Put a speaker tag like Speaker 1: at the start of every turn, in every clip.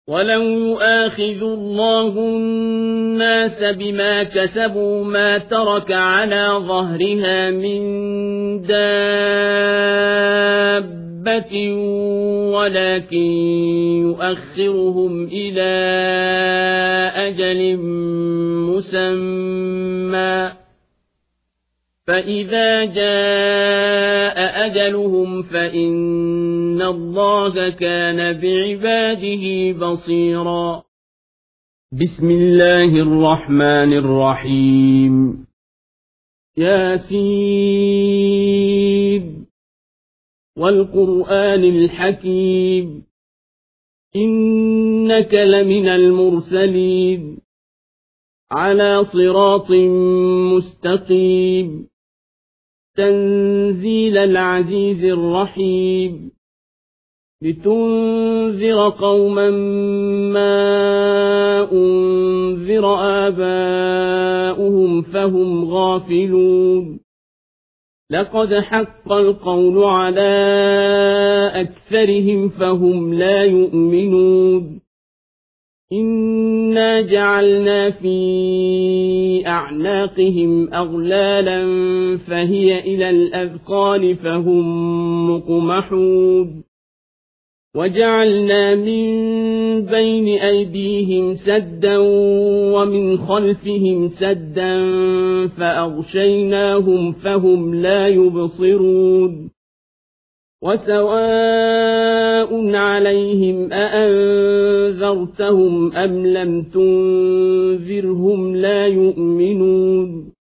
Speaker 1: ولو يؤاخذ الله الناس بما كسبوا ما ترك على ظهرها من دابة ولكن يؤخرهم إلى أجل مسمى فإذا جاء أجلهم فإن الله كان بعباده بصيرا. بسم الله الرحمن الرحيم. ياسين والقرآن الحكيم إنك لمن المرسلين على صراط مستقيم تنزيل العزيز الرحيم لتنذر قوما ما أنذر آباؤهم فهم غافلون لقد حق القول على أكثرهم فهم لا يؤمنون إنا جعلنا في أعناقهم أغلالا فهي إلى الأذقان فهم مقمحون وجعلنا من بين أيديهم سدا ومن خلفهم سدا فأغشيناهم فهم لا يبصرون وسواء عليهم أأنذرتهم أم لم تنذرهم لا يؤمنون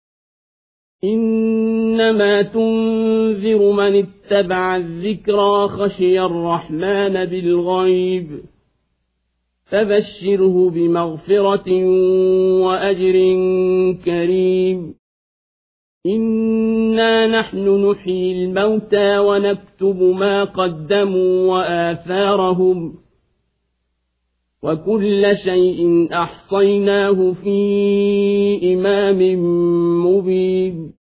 Speaker 1: إنما تنذر من اتبع الذكرى خشي الرحمن بالغيب فبشره بمغفرة وأجر كريم إنا نحن نحيي الموتى ونكتب ما قدموا وآثارهم وكل شيء أحصيناه في إمام مبين